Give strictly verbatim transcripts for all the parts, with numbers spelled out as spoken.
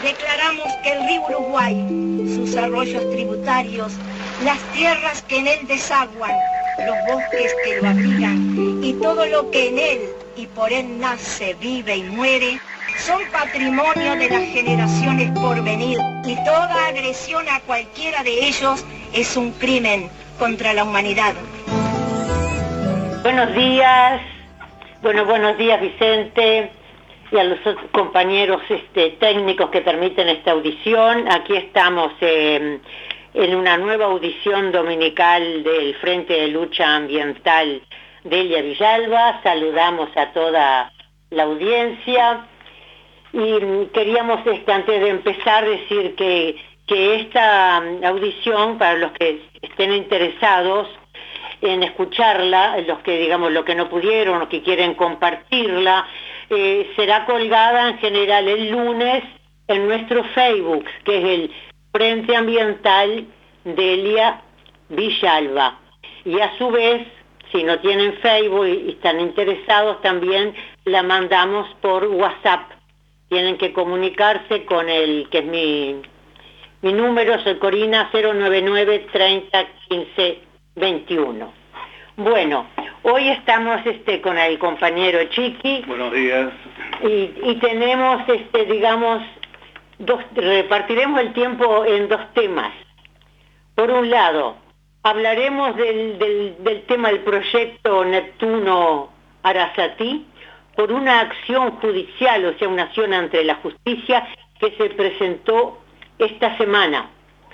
declaramos que el río Uruguay, sus arroyos tributarios, las tierras que en él desaguan, los bosques que lo abrigan y todo lo que en él y por él nace, vive y muere, son patrimonio de las generaciones por venir y toda agresión a cualquiera de ellos es un crimen contra la humanidad. Buenos días, bueno, buenos días Vicente y a los otros compañeros este, técnicos que permiten esta audición. Aquí estamos eh, en una nueva audición dominical del Frente de Lucha Ambiental Delia Villalba. Saludamos a toda la audiencia y queríamos este, antes de empezar decir que, que esta audición, para los que estén interesados en escucharla, los que digamos lo que no pudieron, los que quieren compartirla, eh, será colgada en general el lunes en nuestro Facebook, que es el Frente Ambiental Delia Villalba. Y a su vez, si no tienen Facebook y están interesados, también la mandamos por WhatsApp. Tienen que comunicarse con el, que es mi, mi número, soy Corina, cero nueve nueve, treinta, quince, veintiuno. Bueno, hoy estamos este, con el compañero Chiqui. Buenos días. Y, y tenemos, este, digamos, dos, repartiremos el tiempo en dos temas. Por un lado, hablaremos del, del, del tema del proyecto Neptuno Arasatí por una acción judicial, o sea, una acción ante la justicia que se presentó esta semana.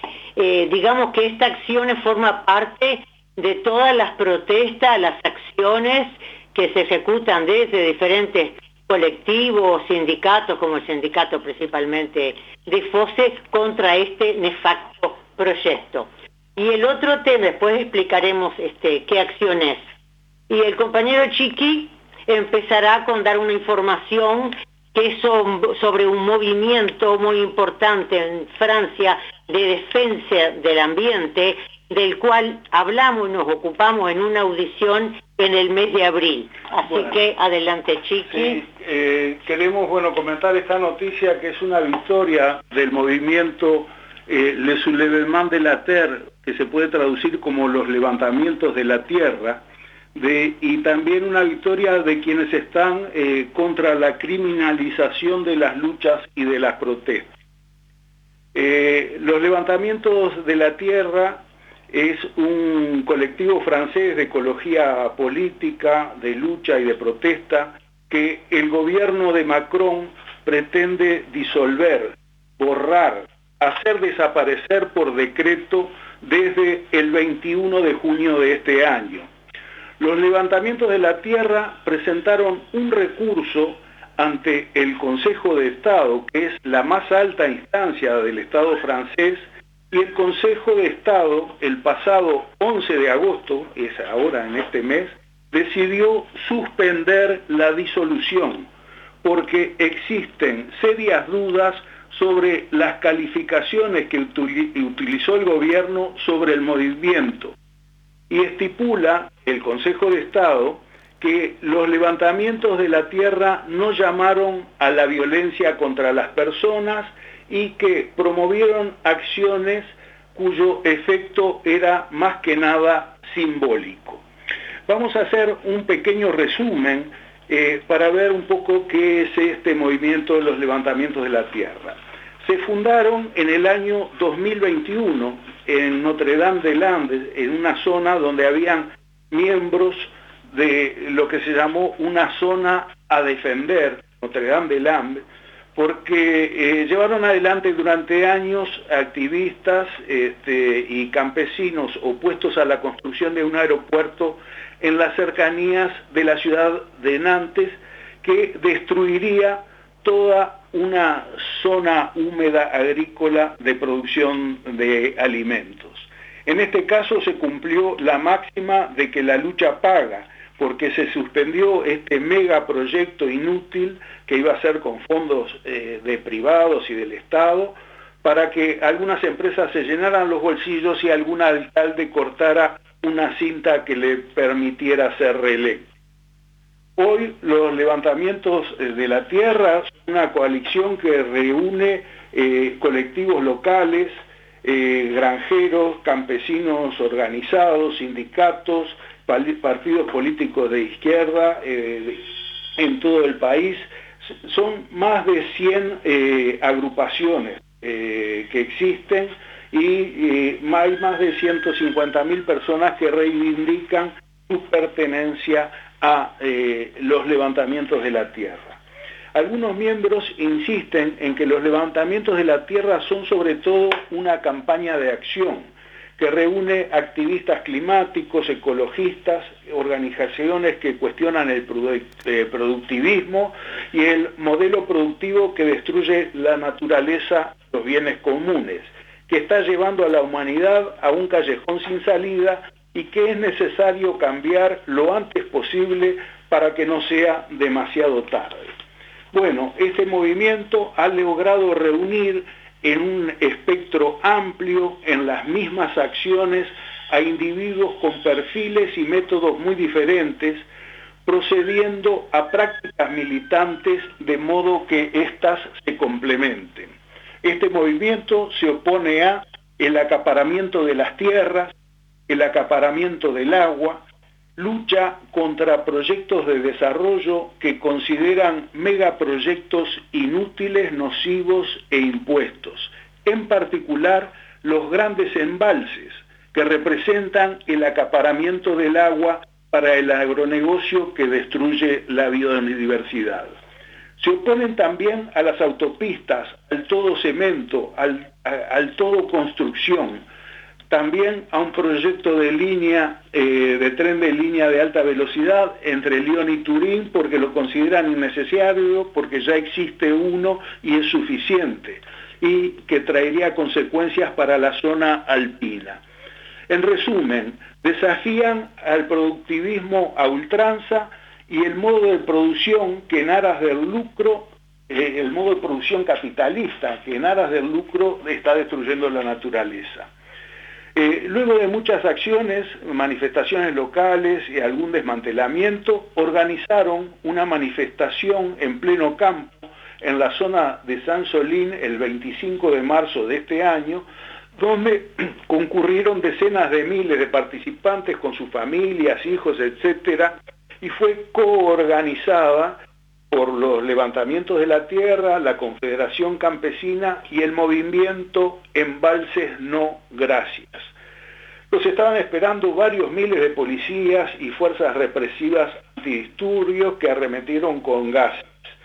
Eh, digamos que esta acción forma parte de todas las protestas, las acciones que se ejecutan desde diferentes colectivos, sindicatos, como el sindicato principalmente de FOSE, contra este nefasto proyecto. Y el otro tema, después explicaremos este, qué acción es. Y el compañero Chiqui empezará con dar una información que es sobre un movimiento muy importante en Francia de defensa del ambiente, del cual hablamos y nos ocupamos en una audición en el mes de abril. Así bueno, que adelante, Chiqui. Sí, eh, queremos bueno comentar esta noticia que es una victoria del movimiento eh, Le Soulèvement de la Terre, que se puede traducir como los levantamientos de la tierra, de, y también una victoria de quienes están eh, contra la criminalización de las luchas y de las protestas. Eh, los levantamientos de la tierra es un colectivo francés de ecología política, de lucha y de protesta que el gobierno de Macron pretende disolver, borrar, hacer desaparecer por decreto desde el veintiuno de junio de este año. Los levantamientos de la tierra presentaron un recurso ante el Consejo de Estado, que es la más alta instancia del Estado francés, y el Consejo de Estado, el pasado once de agosto, es ahora en este mes, decidió suspender la disolución, porque existen serias dudas sobre las calificaciones que utilizó el gobierno sobre el movimiento. Y estipula el Consejo de Estado que los levantamientos de la tierra no llamaron a la violencia contra las personas y que promovieron acciones cuyo efecto era más que nada simbólico. Vamos a hacer un pequeño resumen eh, para ver un poco qué es este movimiento de los levantamientos de la tierra. Se fundaron en el año dos mil veintiuno en Notre-Dame-des-Landes, en una zona donde habían miembros de lo que se llamó una zona a defender, Notre-Dame-des-Landes, porque eh, llevaron adelante durante años activistas este, y campesinos opuestos a la construcción de un aeropuerto en las cercanías de la ciudad de Nantes, que destruiría toda una zona húmeda agrícola de producción de alimentos. En este caso se cumplió la máxima de que la lucha paga, porque se suspendió este megaproyecto inútil que iba a ser con fondos eh, de privados y del Estado, para que algunas empresas se llenaran los bolsillos y algún alcalde cortara una cinta que le permitiera ser reelecto. Hoy los levantamientos de la tierra son una coalición que reúne eh, colectivos locales, eh, granjeros, campesinos organizados, sindicatos, partidos políticos de izquierda eh, en todo el país. Son más de cien eh, agrupaciones eh, que existen y eh, hay más de ciento cincuenta mil personas que reivindican su pertenencia a eh, los levantamientos de la tierra. Algunos miembros insisten en que los levantamientos de la tierra son sobre todo una campaña de acción que reúne activistas climáticos, ecologistas, organizaciones que cuestionan el productivismo y el modelo productivo que destruye la naturaleza, los bienes comunes, que está llevando a la humanidad a un callejón sin salida y que es necesario cambiar lo antes posible para que no sea demasiado tarde. Bueno, este movimiento ha logrado reunir en un espectro amplio, en las mismas acciones, a individuos con perfiles y métodos muy diferentes, procediendo a prácticas militantes de modo que éstas se complementen. Este movimiento se opone a el acaparamiento de las tierras, el acaparamiento del agua, lucha contra proyectos de desarrollo que consideran megaproyectos inútiles, nocivos e impuestos, en particular los grandes embalses que representan el acaparamiento del agua para el agronegocio que destruye la biodiversidad. Se oponen también a las autopistas, al todo cemento, al, a, al todo construcción, también a un proyecto de línea, eh, de tren de línea de alta velocidad entre Lyon y Turín, porque lo consideran innecesario, porque ya existe uno y es suficiente, y que traería consecuencias para la zona alpina. En resumen, desafían al productivismo a ultranza y el modo de producción que en aras del lucro, eh, el modo de producción capitalista que en aras del lucro está destruyendo la naturaleza. Eh, luego de muchas acciones, manifestaciones locales y algún desmantelamiento, organizaron una manifestación en pleno campo en la zona de San Solín el veinticinco de marzo de este año, donde concurrieron decenas de miles de participantes con sus familias, hijos, etcétera, y fue coorganizada por los levantamientos de la tierra, la Confederación Campesina y el movimiento Embalses No Gracias. Los estaban esperando varios miles de policías y fuerzas represivas antidisturbios que arremetieron con gases.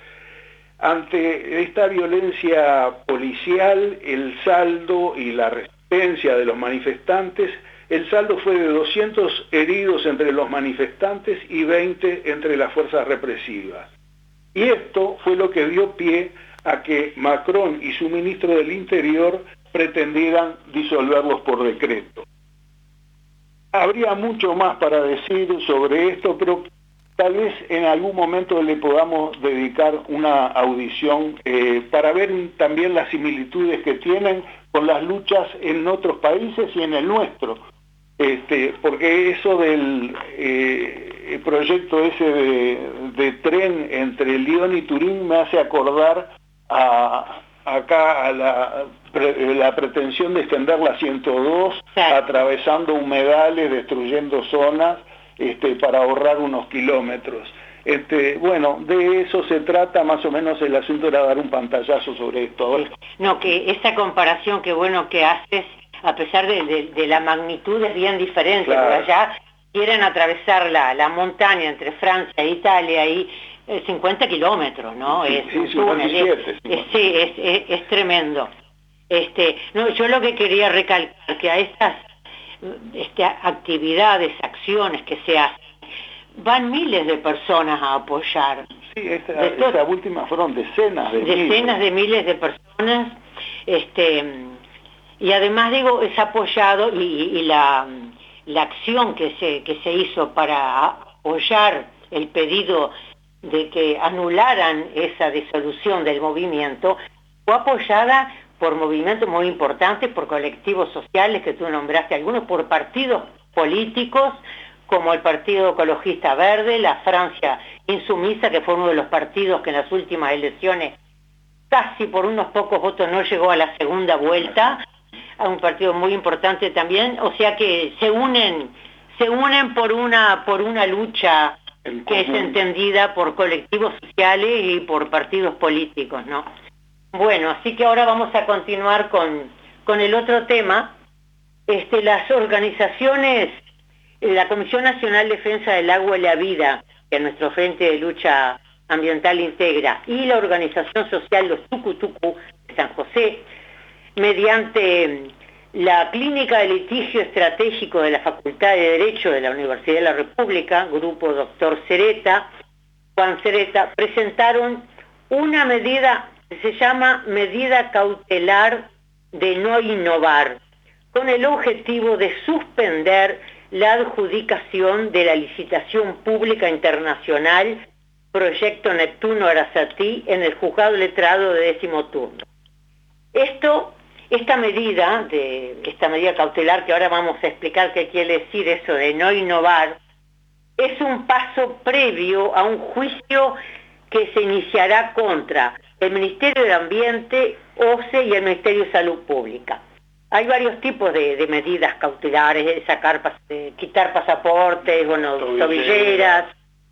Ante esta violencia policial, el saldo y la resistencia de los manifestantes, el saldo fue de doscientos heridos entre los manifestantes y veinte entre las fuerzas represivas. Y esto fue lo que dio pie a que Macron y su ministro del Interior pretendieran disolverlos por decreto. Habría mucho más para decir sobre esto, pero tal vez en algún momento le podamos dedicar una audición eh, para ver también las similitudes que tienen con las luchas en otros países y en el nuestro. Este, porque eso del eh, el proyecto ese de, de tren entre Lyon y Turín me hace acordar a, acá a la, pre, la pretensión de extender la ciento dos, sí, atravesando humedales, destruyendo zonas, este, para ahorrar unos kilómetros. Este, bueno, de eso se trata, más o menos el asunto era dar un pantallazo sobre esto. No, que esa comparación que bueno que haces, a pesar de, de, de la magnitud es bien diferente, claro. Porque allá quieren atravesar la, la montaña entre Francia e Italia y eh, cincuenta kilómetros, ¿no? Sí, es sí, un túnel, es, es, sí, es, es, es tremendo. Este, no, yo lo que quería recalcar que a estas este, actividades, acciones que se hacen, van miles de personas a apoyar. Sí, esta, de esta última fueron decenas de decenas miles. de miles de personas, este, y además digo es apoyado y, y la, la acción que se que se hizo para apoyar el pedido de que anularan esa disolución del movimiento fue apoyada por movimientos muy importantes, por colectivos sociales que tú nombraste, algunos por partidos políticos como el Partido Ecologista Verde, la Francia Insumisa, que fue uno de los partidos que en las últimas elecciones casi por unos pocos votos no llegó a la segunda vuelta, a un partido muy importante también, o sea que se unen, se unen por una, por una lucha que es entendida por colectivos sociales y por partidos políticos, ¿no? Bueno, así que ahora vamos a continuar con, con el otro tema. Este, las organizaciones, la Comisión Nacional de Defensa del Agua y la Vida, que es nuestro Frente de Lucha Ambiental integra, y la organización social Los Tucutucu de San José, mediante la Clínica de Litigio Estratégico de la Facultad de Derecho de la Universidad de la República, grupo doctor Cereta, Juan Cereta, presentaron una medida que se llama Medida Cautelar de No Innovar, con el objetivo de suspender la adjudicación de la licitación pública internacional Proyecto Neptuno Arasatí en el juzgado letrado de décimo turno. Esto, esta medida, de, esta medida cautelar, que ahora vamos a explicar qué quiere decir eso de no innovar, es un paso previo a un juicio que se iniciará contra el Ministerio de Ambiente, O C E y el Ministerio de Salud Pública. Hay varios tipos de, de medidas cautelares, de sacar, de quitar pasaportes, bueno, tobilleras.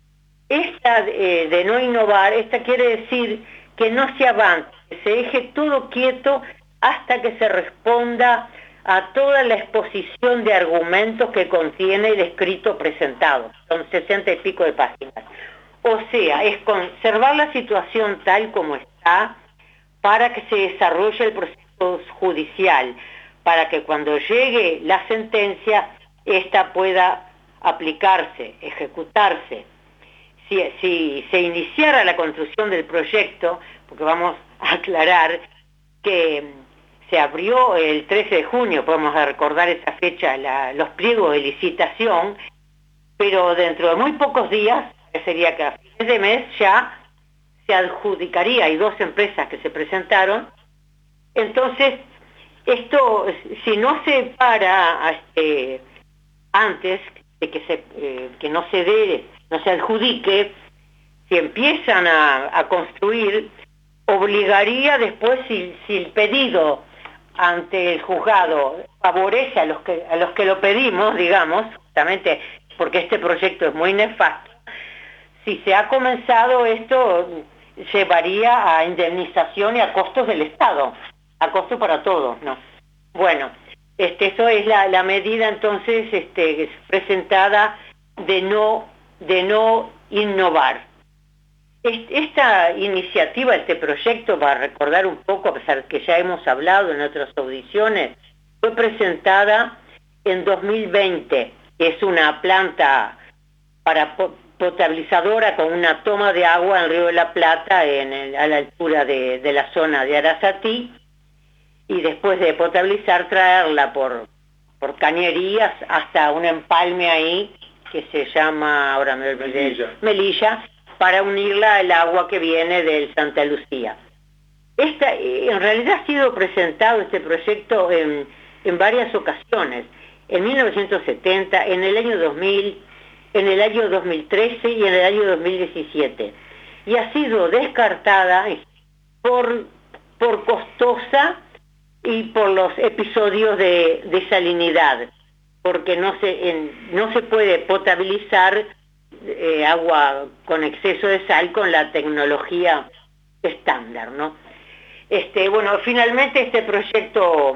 Esta eh, de no innovar, esta quiere decir que no se avance, que se deje todo quieto hasta que se responda a toda la exposición de argumentos que contiene el escrito presentado. Son sesenta y pico de páginas. O sea, es conservar la situación tal como está para que se desarrolle el proceso judicial, para que cuando llegue la sentencia, esta pueda aplicarse, ejecutarse. Si, si se iniciara la construcción del proyecto, porque vamos a aclarar que se abrió el trece de junio, podemos recordar esa fecha, la, los pliegos de licitación, pero dentro de muy pocos días, que sería que a fines de mes ya se adjudicaría, hay dos empresas que se presentaron, entonces esto, si no se para este, antes de que, se, eh, que no se dé, no se adjudique, si empiezan a, a construir, obligaría después, si, si el pedido ante el juzgado favorece a los que a los que lo pedimos, digamos, justamente porque este proyecto es muy nefasto, si se ha comenzado esto, llevaría a indemnización y a costos del Estado, a costo para todos, ¿no? Bueno, este, eso es la, la medida entonces este, presentada de no, de no innovar. Esta iniciativa, este proyecto, para recordar un poco, a pesar que ya hemos hablado en otras audiciones, fue presentada en dos mil veinte. Es una planta para potabilizadora con una toma de agua en el Río de la Plata, en el, a la altura de, de la zona de Arasatí, y después de potabilizar, traerla por, por cañerías hasta un empalme ahí, que se llama, ahora me olvidé, Melilla. Melilla, para unirla al agua que viene del Santa Lucía. Esta, en realidad ha sido presentado este proyecto en, en varias ocasiones, en mil novecientos setenta, en el año dos mil, en el año dos mil trece y en el año dos mil diecisiete, y ha sido descartada por, por costosa y por los episodios de, de salinidad, porque no se, en, no se puede potabilizar Eh, agua con exceso de sal con la tecnología estándar, ¿no? Este, bueno, finalmente este proyecto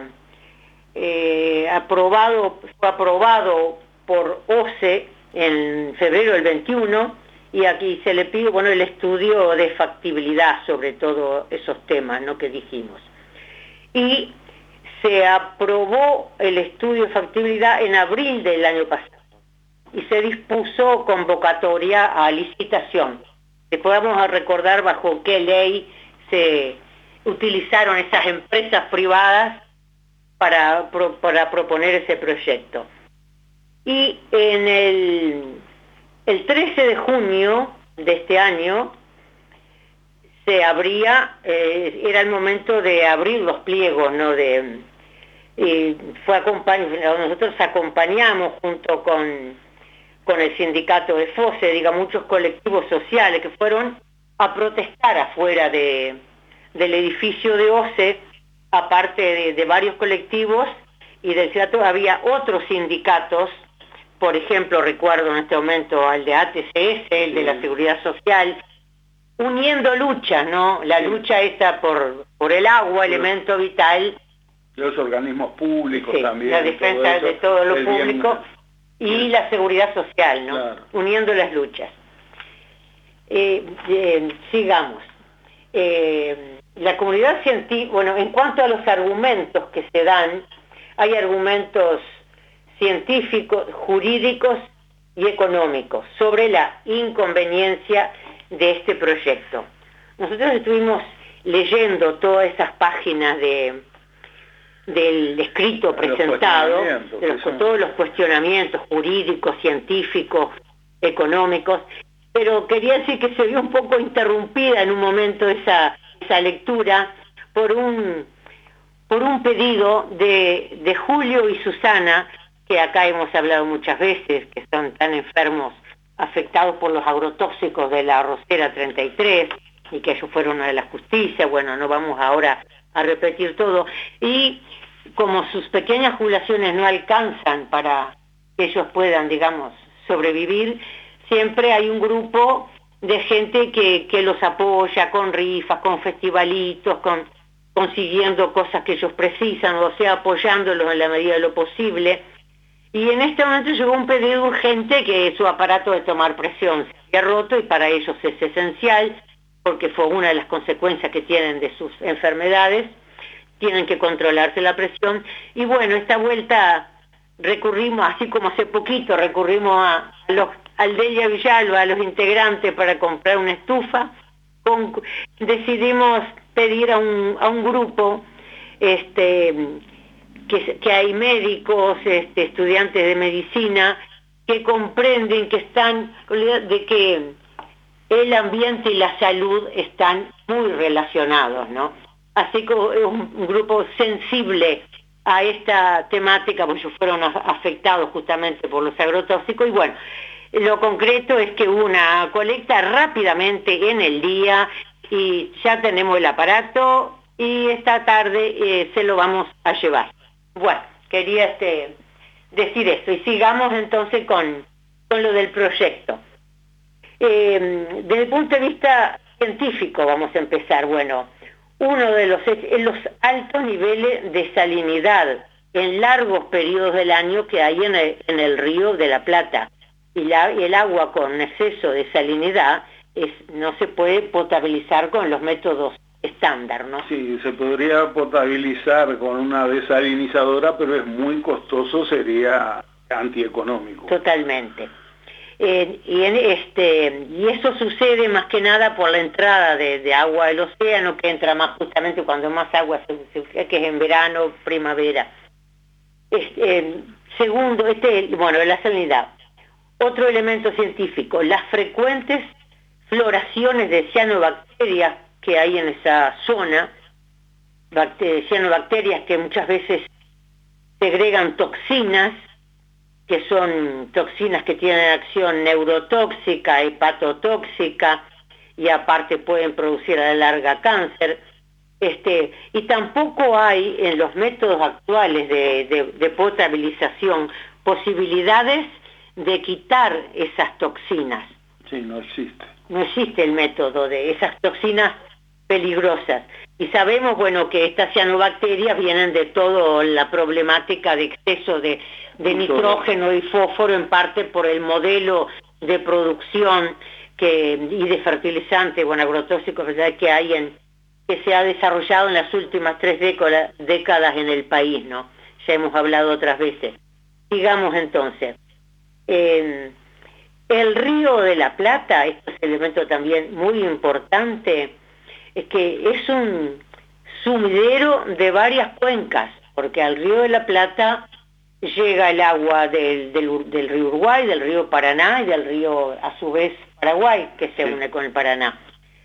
eh, aprobado, fue aprobado por O C E en febrero del veintiuno, y aquí se le pide, bueno, el estudio de factibilidad sobre todos esos temas, ¿no?, que dijimos. Y se aprobó el estudio de factibilidad en abril del año pasado, y se dispuso convocatoria a licitación. Después vamos a recordar bajo qué ley se utilizaron esas empresas privadas para, para proponer ese proyecto. Y en el, el trece de junio de este año se abría, eh, era el momento de abrir los pliegos, ¿no? De, y fue acompañ- nosotros acompañamos junto con con el sindicato de FOSE, diga, muchos colectivos sociales que fueron a protestar afuera de, del edificio de OCE, aparte de, de varios colectivos, y del sindicato había otros sindicatos, por ejemplo, recuerdo en este momento al de A T C S, el sí. de la Seguridad Social, uniendo luchas, ¿no? La sí. lucha esa por, por el agua, sí. elemento vital. Los organismos públicos sí, también. La defensa todo eso, de todo lo público bien... y la seguridad social, ¿no? Claro. Uniendo las luchas. Eh, eh, sigamos. Eh, la comunidad científica, bueno, en cuanto a los argumentos que se dan, hay argumentos científicos, jurídicos y económicos sobre la inconveniencia de este proyecto. Nosotros estuvimos leyendo todas esas páginas de, del escrito presentado, de los, son... todos los cuestionamientos jurídicos, científicos, económicos, pero quería decir que se vio un poco interrumpida en un momento esa, esa lectura por un, por un pedido de, de Julio y Susana, que acá hemos hablado muchas veces, que son tan enfermos, afectados por los agrotóxicos de la arrocera treinta y tres, y que ellos fueron a la justicia. Bueno, no vamos ahora a repetir todo, y como sus pequeñas jubilaciones no alcanzan para que ellos puedan, digamos, sobrevivir, siempre hay un grupo de gente que, que los apoya con rifas, con festivalitos, con consiguiendo cosas que ellos precisan, o sea, apoyándolos en la medida de lo posible. Y en este momento llegó un pedido urgente que su aparato de tomar presión se había roto, y para ellos es esencial, porque fue una de las consecuencias que tienen de sus enfermedades, tienen que controlarse la presión. Y bueno, esta vuelta recurrimos, así como hace poquito recurrimos a los Aldelia Villalba, a los integrantes para comprar una estufa, con, decidimos pedir a un, a un grupo, este... Que, que hay médicos, este, estudiantes de medicina, que comprenden que están, de que el ambiente y la salud están muy relacionados, ¿no? Así que es un, un grupo sensible a esta temática, porque ellos fueron afectados justamente por los agrotóxicos, y bueno, lo concreto es que una colecta rápidamente en el día, y ya tenemos el aparato, y esta tarde eh, se lo vamos a llevar. Bueno, quería este, decir esto, y sigamos entonces con, con lo del proyecto. Eh, desde el punto de vista científico vamos a empezar. Bueno, uno de los, los altos niveles de salinidad en largos periodos del año que hay en el, en el río de la Plata, y, la, y el agua con exceso de salinidad es, no se puede potabilizar con los métodos estándar, ¿no? Sí, se podría potabilizar con una desalinizadora, pero es muy costoso, sería antieconómico. Totalmente. Eh, y, en este, y eso sucede más que nada por la entrada de, de agua del océano, que entra más justamente cuando más agua se, se que es en verano, primavera. Este, eh, segundo, este, bueno, la salinidad. Otro elemento científico, las frecuentes floraciones de cianobacterias que hay en esa zona, cianobacterias que muchas veces segregan toxinas, que son toxinas que tienen acción neurotóxica, hepatotóxica, y aparte pueden producir a la larga cáncer. Este, y tampoco hay en los métodos actuales de, de, de potabilización posibilidades de quitar esas toxinas. Sí, no existe. No existe el método de esas toxinas peligrosas. Y sabemos, bueno, que estas cianobacterias vienen de toda la problemática de exceso de, de nitrógeno y fósforo, en parte por el modelo de producción que, y de fertilizantes, bueno, agrotóxicos, ¿verdad?, que hay en, que se ha desarrollado en las últimas tres décadas, décadas en el país, ¿no? Ya hemos hablado otras veces. Sigamos entonces. Eh, el Río de la Plata, este es un elemento también muy importante, es que es un sumidero de varias cuencas, porque al Río de la Plata llega el agua del, del, del río Uruguay, del río Paraná y del río, a su vez, Paraguay, que se sí. une con el Paraná.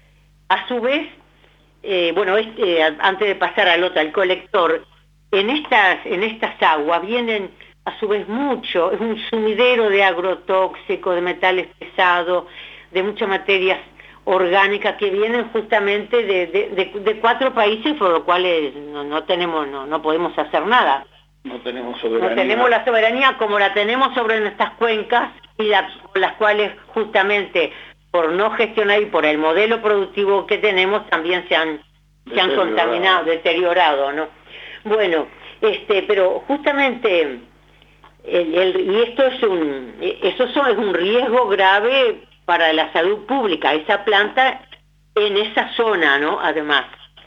A su vez, eh, bueno, este, antes de pasar al otro, al colector, en estas, en estas aguas vienen a su vez mucho, es un sumidero de agrotóxicos, de metales pesados, de muchas materias orgánicas que vienen justamente de, de, de, de cuatro países, por lo cual no, no tenemos, no, no podemos hacer nada. No tenemos soberanía. No tenemos la soberanía como la tenemos sobre nuestras cuencas, y la, las cuales justamente por no gestionar y por el modelo productivo que tenemos también se han, se han contaminado, deteriorado, ¿no? Bueno, este, pero justamente el, el, y esto es un, eso es un riesgo grave para la salud pública, esa planta en esa zona, ¿no? Además,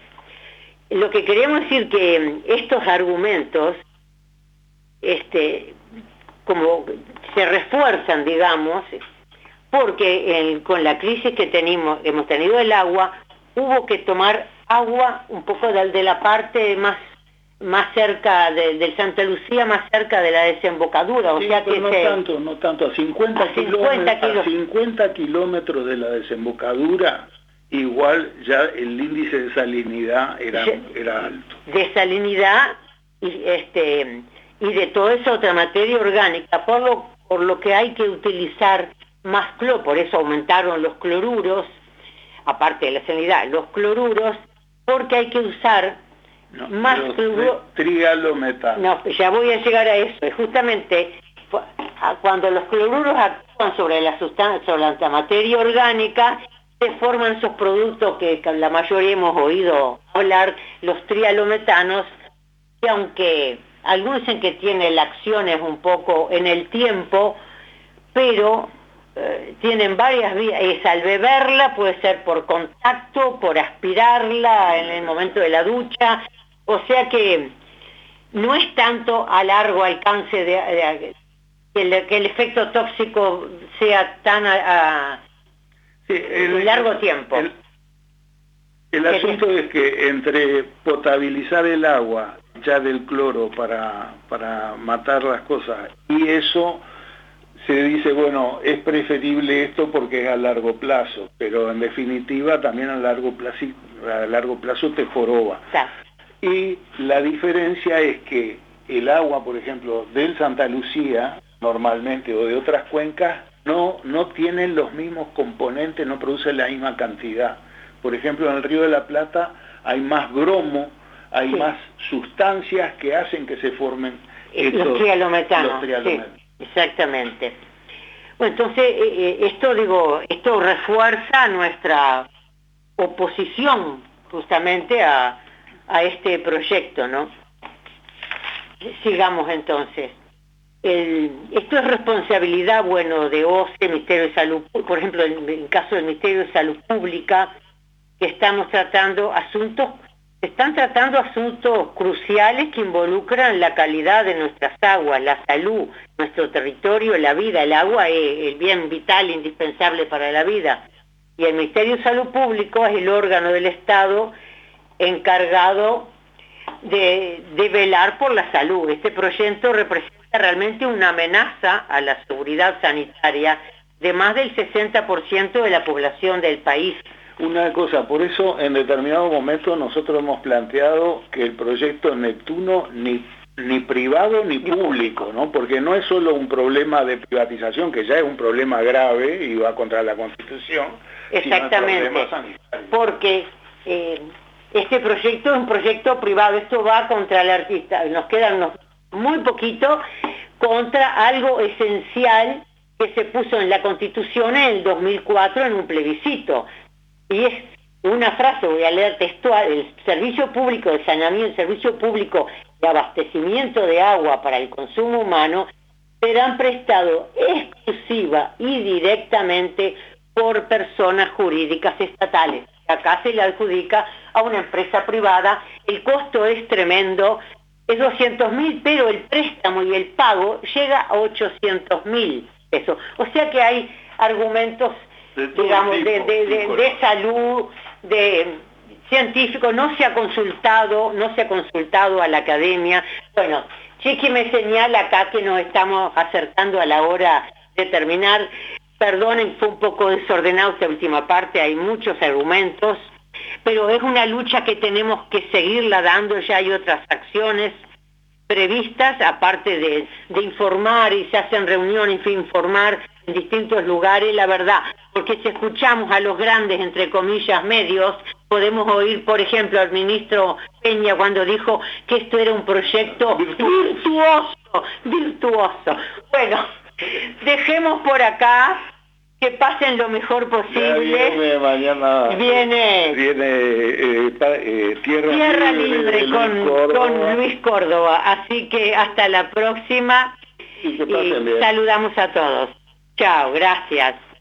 lo que queremos decir que estos argumentos, este, como se refuerzan, digamos, porque el, con la crisis que tenemos, hemos tenido el agua, hubo que tomar agua un poco de, de la parte más más cerca de, del Santa Lucía, más cerca de la desembocadura, o sí, sea que no se, tanto, no tanto, a cincuenta, a cincuenta, kilómetros, a cincuenta kilómetros de la desembocadura, igual ya el índice de salinidad era, era alto. De salinidad y este y de toda esa otra materia orgánica, por lo, por lo que hay que utilizar más cloro, por eso aumentaron los cloruros, aparte de la salinidad, los cloruros, porque hay que usar No, más cloruro. Trialometano. No, ya voy a llegar a eso. Justamente cuando los cloruros actúan sobre la sustancia, sobre la materia orgánica, se forman esos productos que la mayoría hemos oído hablar, los trialometanos, que aunque algunos dicen que tienen acciones un poco en el tiempo, pero eh, tienen varias vías. Es al beberla, puede ser por contacto, por aspirarla en el momento de la ducha. O sea que no es tanto a largo alcance de, de, de, de que el efecto tóxico sea tan a, a sí, el, largo tiempo. El, el asunto es que entre potabilizar el agua ya del cloro para, para matar las cosas y eso se dice, bueno, es preferible esto porque es a largo plazo, pero en definitiva también a largo plazo, a largo plazo te joroba. Claro. Y la diferencia es que el agua, por ejemplo, del Santa Lucía, normalmente, o de otras cuencas, no, no tienen los mismos componentes, no producen la misma cantidad. Por ejemplo, en el Río de la Plata hay más bromo, hay sí. más sustancias que hacen que se formen estos, los trialometanos. Los trialometanos. Sí, exactamente. Bueno, entonces, eh, esto, digo, esto refuerza nuestra oposición justamente a a este proyecto, ¿no? Sigamos entonces. El, esto es responsabilidad, bueno, de O C E, Ministerio de Salud, por ejemplo, en el caso del Ministerio de Salud Pública, que estamos tratando asuntos, están tratando asuntos cruciales que involucran la calidad de nuestras aguas, la salud, nuestro territorio, la vida. El agua es el bien vital, indispensable para la vida. Y el Ministerio de Salud Pública es el órgano del Estado encargado de, de velar por la salud. Este proyecto representa realmente una amenaza a la seguridad sanitaria de más del sesenta por ciento de la población del país. Una cosa, por eso en determinado momento nosotros hemos planteado que el proyecto Neptuno ni, ni privado ni público, ¿no? Porque no es solo un problema de privatización, que ya es un problema grave y va contra la Constitución. Exactamente, sino el problema sanitario. Porque eh, este proyecto es un proyecto privado, esto va contra el artista, nos quedan unos, muy poquito contra algo esencial que se puso en la Constitución en el dos mil cuatro en un plebiscito. Y es una frase, voy a leer textual: el servicio público de saneamiento, el servicio público de abastecimiento de agua para el consumo humano serán prestados exclusiva y directamente por personas jurídicas estatales. Acá se le adjudica a una empresa privada, el costo es tremendo, es doscientos mil, pero el préstamo y el pago llega a ochocientos mil pesos. O sea que hay argumentos, de digamos, tipo, de, de, de, de salud, de científico, no se ha consultado, no se ha consultado a la academia. Bueno, Chiqui me señala acá que nos estamos acercando a la hora de terminar. Perdonen, fue un poco desordenado esta última parte, hay muchos argumentos, pero es una lucha que tenemos que seguirla dando, ya hay otras acciones previstas, aparte de, de informar, y se hacen reuniones, en fin, informar en distintos lugares, la verdad, porque si escuchamos a los grandes, entre comillas, medios, podemos oír, por ejemplo, al ministro Peña cuando dijo que esto era un proyecto virtuoso, virtuoso. Bueno, dejemos por acá, que pasen lo mejor posible. Ya viene mañana. Viene, viene eh, pa, eh, Tierra, Tierra Libre, Libre con, Luis con Luis Córdoba. Así que hasta la próxima y, que pasen y bien. Saludamos a todos. Chao, gracias.